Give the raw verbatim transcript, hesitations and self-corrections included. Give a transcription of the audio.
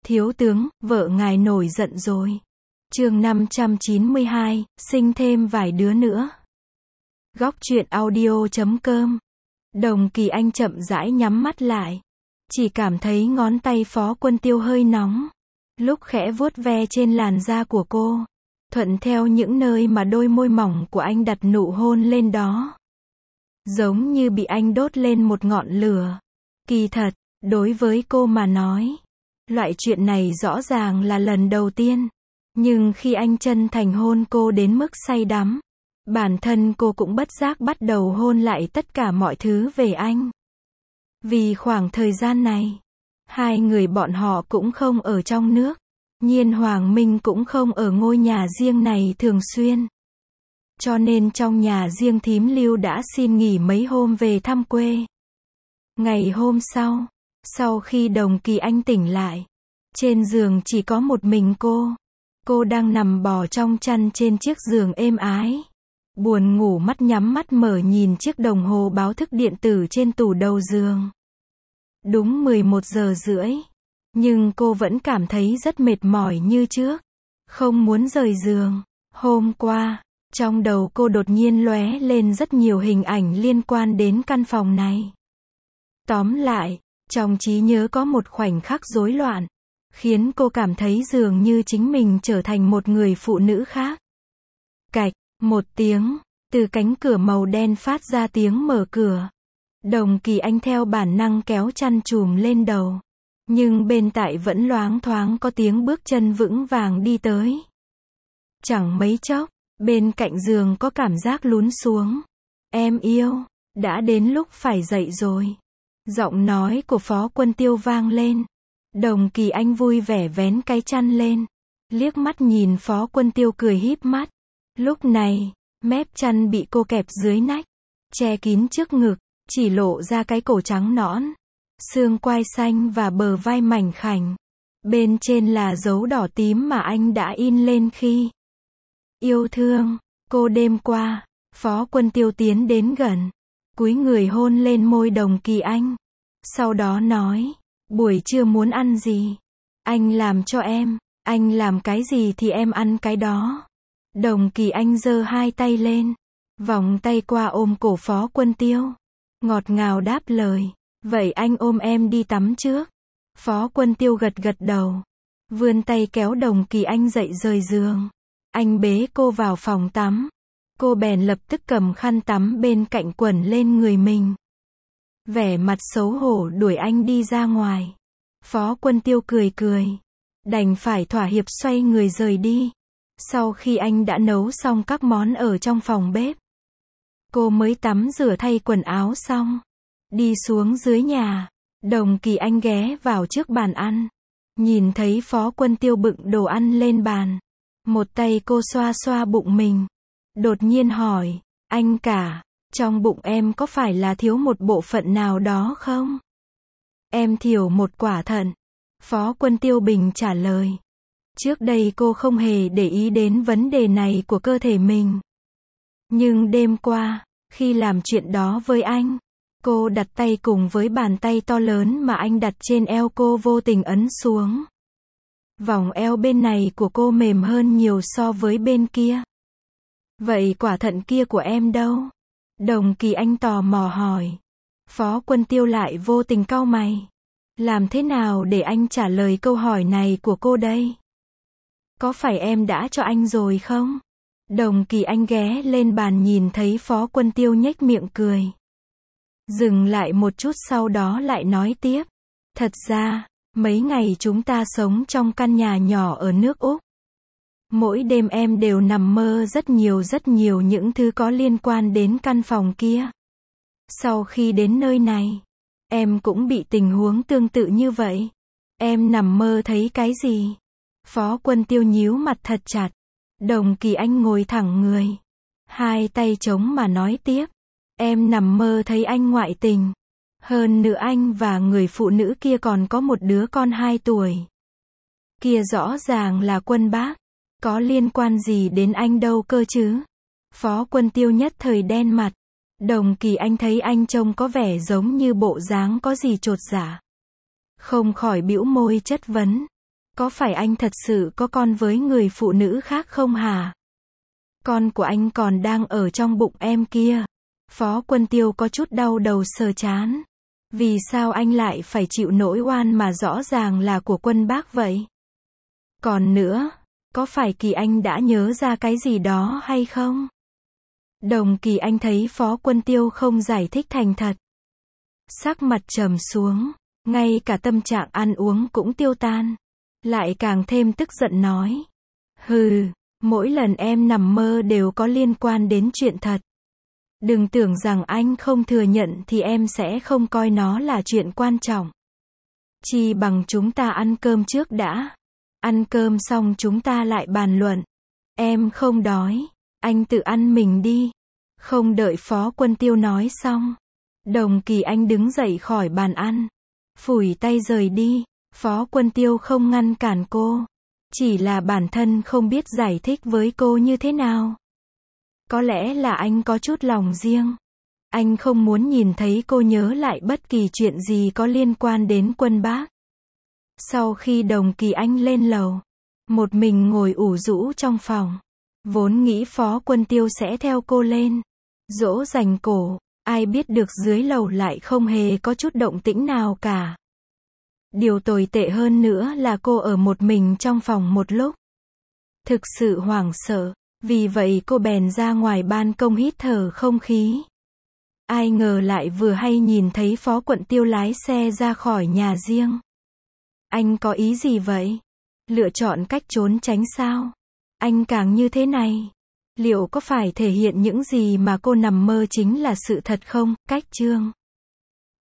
Thiếu tướng, vợ ngài nổi giận rồi. Chương năm trăm chín mươi hai, sinh thêm vài đứa nữa. Góc truyện audio chấm com. Đồng Kỳ Anh chậm rãi nhắm mắt lại. Chỉ cảm thấy ngón tay Phó Quân Tiêu hơi nóng. Lúc khẽ vuốt ve trên làn da của cô. Thuận theo những nơi mà đôi môi mỏng của anh đặt nụ hôn lên đó. Giống như bị anh đốt lên một ngọn lửa. Kỳ thật, đối với cô mà nói, loại chuyện này rõ ràng là lần đầu tiên. Nhưng khi anh chân thành hôn cô đến mức say đắm, bản thân cô cũng bất giác bắt đầu hôn lại tất cả mọi thứ về anh. Vì khoảng thời gian này, hai người bọn họ cũng không ở trong nước. Nhiên Hoàng Minh cũng không ở ngôi nhà riêng này thường xuyên. Cho nên trong nhà riêng thím Lưu đã xin nghỉ mấy hôm về thăm quê. Ngày hôm sau, sau khi Đồng Kỳ Anh tỉnh lại, trên giường chỉ có một mình cô. Cô đang nằm bò trong chăn trên chiếc giường êm ái. Buồn ngủ mắt nhắm mắt mở nhìn chiếc đồng hồ báo thức điện tử trên tủ đầu giường. Đúng mười một giờ rưỡi. Nhưng cô vẫn cảm thấy rất mệt mỏi như trước. Không muốn rời giường. Hôm qua, trong đầu cô đột nhiên lóe lên rất nhiều hình ảnh liên quan đến căn phòng này. Tóm lại, trong trí nhớ có một khoảnh khắc rối loạn, khiến cô cảm thấy dường như chính mình trở thành một người phụ nữ khác. Cạch, một tiếng, từ cánh cửa màu đen phát ra tiếng mở cửa. Đồng Kỳ Anh theo bản năng kéo chăn chùm lên đầu. Nhưng bên tại vẫn loáng thoáng có tiếng bước chân vững vàng đi tới. Chẳng mấy chốc, bên cạnh giường có cảm giác lún xuống. Em yêu, đã đến lúc phải dậy rồi. Giọng nói của Phó Quân Tiêu vang lên. Đồng Kỳ Anh vui vẻ vén cái chăn lên. Liếc mắt nhìn Phó Quân Tiêu cười híp mắt. Lúc này, mép chăn bị cô kẹp dưới nách, che kín trước ngực, chỉ lộ ra cái cổ trắng nõn, xương quai xanh và bờ vai mảnh khảnh. Bên trên là dấu đỏ tím mà anh đã in lên khi yêu thương cô đêm qua. Phó Quân Tiêu tiến đến gần, cúi người hôn lên môi Đồng Kỳ Anh. Sau đó nói, buổi trưa muốn ăn gì? Anh làm cho em, anh làm cái gì thì em ăn cái đó. Đồng Kỳ Anh giơ hai tay lên, vòng tay qua ôm cổ Phó Quân Tiêu. Ngọt ngào đáp lời, vậy anh ôm em đi tắm trước. Phó Quân Tiêu gật gật đầu, vươn tay kéo Đồng Kỳ Anh dậy rời giường. Anh bế cô vào phòng tắm. Cô bèn lập tức cầm khăn tắm bên cạnh quẩn lên người mình. Vẻ mặt xấu hổ đuổi anh đi ra ngoài. Phó Quân Tiêu cười cười, đành phải thỏa hiệp xoay người rời đi. Sau khi anh đã nấu xong các món ở trong phòng bếp, cô mới tắm rửa thay quần áo xong, đi xuống dưới nhà. Đồng Kỳ Anh ghé vào trước bàn ăn, nhìn thấy Phó Quân Tiêu bưng đồ ăn lên bàn. Một tay cô xoa xoa bụng mình, đột nhiên hỏi, anh cả, trong bụng em có phải là thiếu một bộ phận nào đó không? Em thiếu một quả thận. Phó Quân Tiêu bình trả lời. Trước đây cô không hề để ý đến vấn đề này của cơ thể mình. Nhưng đêm qua, khi làm chuyện đó với anh, cô đặt tay cùng với bàn tay to lớn mà anh đặt trên eo cô vô tình ấn xuống. Vòng eo bên này của cô mềm hơn nhiều so với bên kia. Vậy quả thận kia của em đâu? Đồng Kỳ Anh tò mò hỏi. Phó Quân Tiêu lại vô tình cau mày. Làm thế nào để anh trả lời câu hỏi này của cô đây? Có phải em đã cho anh rồi không? Đồng Kỳ Anh ghé lên bàn nhìn thấy Phó Quân Tiêu nhếch miệng cười. Dừng lại một chút sau đó lại nói tiếp. Thật ra, mấy ngày chúng ta sống trong căn nhà nhỏ ở nước Úc. Mỗi đêm em đều nằm mơ rất nhiều rất nhiều những thứ có liên quan đến căn phòng kia. Sau khi đến nơi này, em cũng bị tình huống tương tự như vậy. Em nằm mơ thấy cái gì? Phó Quân Tiêu nhíu mặt thật chặt. Đồng Kỳ Anh ngồi thẳng người, hai tay chống mà nói tiếp. Em nằm mơ thấy anh ngoại tình. Hơn nữa anh và người phụ nữ kia còn có một đứa con hai tuổi. Kia rõ ràng là Quân Bác. Có liên quan gì đến anh đâu cơ chứ? Phó Quân Tiêu nhất thời đen mặt. Đồng Kỳ Anh thấy anh trông có vẻ giống như bộ dáng có gì chột dạ, không khỏi bĩu môi chất vấn. Có phải anh thật sự có con với người phụ nữ khác không hả? Con của anh còn đang ở trong bụng em kia. Phó Quân Tiêu có chút đau đầu sờ chán. Vì sao anh lại phải chịu nỗi oan mà rõ ràng là của Quân Bác vậy? Còn nữa, có phải Kỳ Anh đã nhớ ra cái gì đó hay không? Đồng Kỳ Anh thấy Phó Quân Tiêu không giải thích thành thật. Sắc mặt trầm xuống, ngay cả tâm trạng ăn uống cũng tiêu tan. Lại càng thêm tức giận nói. Hừ, mỗi lần em nằm mơ đều có liên quan đến chuyện thật. Đừng tưởng rằng anh không thừa nhận thì em sẽ không coi nó là chuyện quan trọng. Chi bằng chúng ta ăn cơm trước đã. Ăn cơm xong chúng ta lại bàn luận. Em không đói, anh tự ăn mình đi. Không đợi Phó Quân Tiêu nói xong, Đồng Kỳ Anh đứng dậy khỏi bàn ăn, phủi tay rời đi. Phó Quân Tiêu không ngăn cản cô, chỉ là bản thân không biết giải thích với cô như thế nào. Có lẽ là anh có chút lòng riêng. Anh không muốn nhìn thấy cô nhớ lại bất kỳ chuyện gì có liên quan đến Quân Bác. Sau khi Đồng Kỳ Anh lên lầu, một mình ngồi ủ rũ trong phòng. Vốn nghĩ Phó Quân Tiêu sẽ theo cô lên, dỗ dành cổ, ai biết được dưới lầu lại không hề có chút động tĩnh nào cả. Điều tồi tệ hơn nữa là cô ở một mình trong phòng một lúc. Thực sự hoảng sợ, vì vậy cô bèn ra ngoài ban công hít thở không khí. Ai ngờ lại vừa hay nhìn thấy Phó Quân Tiêu lái xe ra khỏi nhà riêng. Anh có ý gì vậy? Lựa chọn cách trốn tránh sao? Anh càng như thế này, liệu có phải thể hiện những gì mà cô nằm mơ chính là sự thật không? Cách chương